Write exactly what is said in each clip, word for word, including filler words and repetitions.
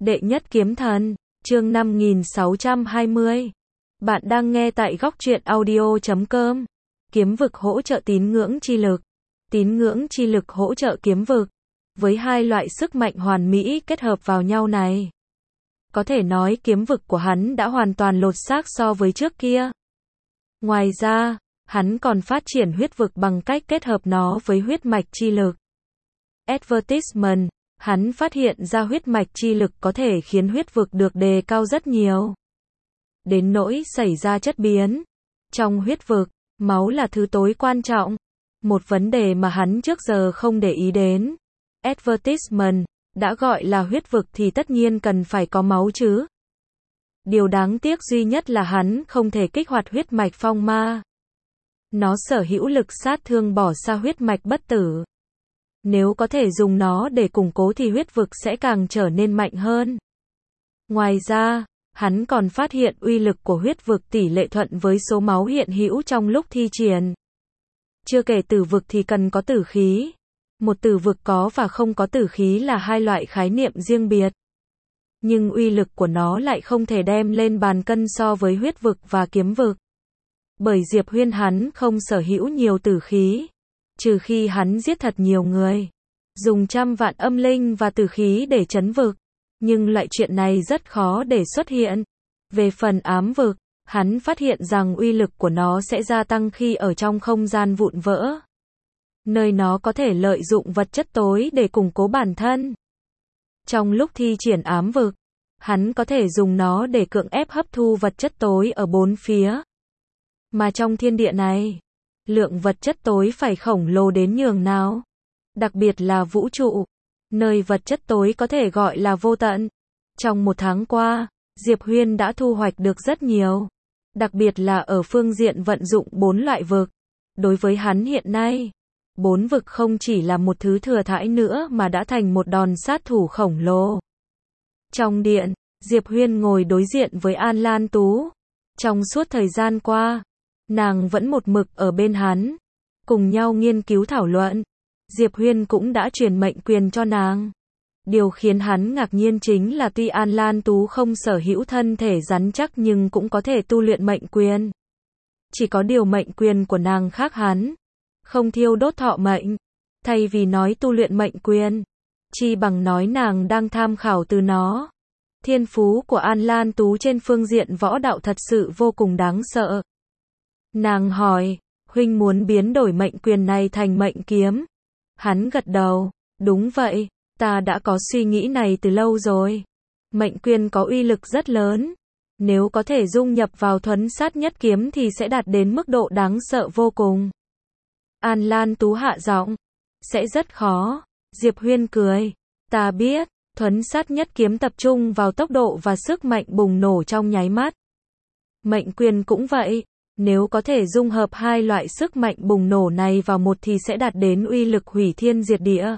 Đệ nhất kiếm thần, chương năm nghìn sáu trăm hai mươi. Bạn đang nghe tại góc truyện audio chấm com. Kiếm vực hỗ trợ tín ngưỡng chi lực. Tín ngưỡng chi lực hỗ trợ kiếm vực. Với hai loại sức mạnh hoàn mỹ kết hợp vào nhau này, có thể nói kiếm vực của hắn đã hoàn toàn lột xác so với trước kia. Ngoài ra, hắn còn phát triển huyết vực bằng cách kết hợp nó với huyết mạch chi lực. Advertisement, hắn phát hiện ra huyết mạch chi lực có thể khiến huyết vực được đề cao rất nhiều. Đến nỗi xảy ra chất biến. Trong huyết vực, máu là thứ tối quan trọng. Một vấn đề mà hắn trước giờ không để ý đến. Advertisement, đã gọi là huyết vực thì tất nhiên cần phải có máu chứ. Điều đáng tiếc duy nhất là hắn không thể kích hoạt huyết mạch phong ma. Nó sở hữu lực sát thương bỏ xa huyết mạch bất tử. Nếu có thể dùng nó để củng cố thì huyết vực sẽ càng trở nên mạnh hơn. Ngoài ra, hắn còn phát hiện uy lực của huyết vực tỷ lệ thuận với số máu hiện hữu trong lúc thi triển. Chưa kể tử vực thì cần có tử khí. Một tử vực có và không có tử khí là hai loại khái niệm riêng biệt. Nhưng uy lực của nó lại không thể đem lên bàn cân so với huyết vực và kiếm vực. Bởi Diệp Huyên hắn không sở hữu nhiều tử khí. Trừ khi hắn giết thật nhiều người. Dùng trăm vạn âm linh và tử khí để trấn vực. Nhưng loại chuyện này rất khó để xuất hiện. Về phần ám vực, hắn phát hiện rằng uy lực của nó sẽ gia tăng khi ở trong không gian vụn vỡ. Nơi nó có thể lợi dụng vật chất tối để củng cố bản thân. Trong lúc thi triển ám vực, hắn có thể dùng nó để cưỡng ép hấp thu vật chất tối ở bốn phía. Mà trong thiên địa này, lượng vật chất tối phải khổng lồ đến nhường nào. Đặc biệt là vũ trụ, nơi vật chất tối có thể gọi là vô tận. Trong một tháng qua, Diệp Huyên đã thu hoạch được rất nhiều. Đặc biệt là ở phương diện vận dụng bốn loại vực. Đối với hắn hiện nay, bốn vực không chỉ là một thứ thừa thãi nữa mà đã thành một đòn sát thủ khổng lồ. Trong điện, Diệp Huyên ngồi đối diện với An Lan Tú. Trong suốt thời gian qua, nàng vẫn một mực ở bên hắn, cùng nhau nghiên cứu thảo luận. Diệp Huyên cũng đã truyền mệnh quyền cho nàng. Điều khiến hắn ngạc nhiên chính là tuy An Lan Tú không sở hữu thân thể rắn chắc nhưng cũng có thể tu luyện mệnh quyền. Chỉ có điều mệnh quyền của nàng khác hắn, không thiêu đốt thọ mệnh. Thay vì nói tu luyện mệnh quyền, chi bằng nói nàng đang tham khảo từ nó. Thiên phú của An Lan Tú trên phương diện võ đạo thật sự vô cùng đáng sợ. Nàng hỏi, huynh muốn biến đổi mệnh quyền này thành mệnh kiếm? Hắn gật đầu, đúng vậy, ta đã có suy nghĩ này từ lâu rồi. Mệnh quyền có uy lực rất lớn. Nếu có thể dung nhập vào thuấn sát nhất kiếm thì sẽ đạt đến mức độ đáng sợ vô cùng. An Lan Tú hạ giọng, sẽ rất khó. Diệp Huyên cười, ta biết, thuấn sát nhất kiếm tập trung vào tốc độ và sức mạnh bùng nổ trong nháy mắt. Mệnh quyền cũng vậy. Nếu có thể dung hợp hai loại sức mạnh bùng nổ này vào một thì sẽ đạt đến uy lực hủy thiên diệt địa.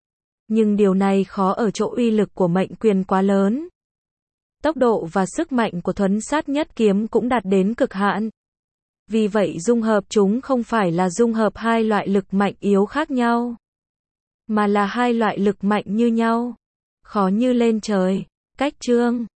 Nhưng điều này khó ở chỗ uy lực của mệnh quyền quá lớn. Tốc độ và sức mạnh của thuấn sát nhất kiếm cũng đạt đến cực hạn. Vì vậy dung hợp chúng không phải là dung hợp hai loại lực mạnh yếu khác nhau, mà là hai loại lực mạnh như nhau. Khó như lên trời. Cách chương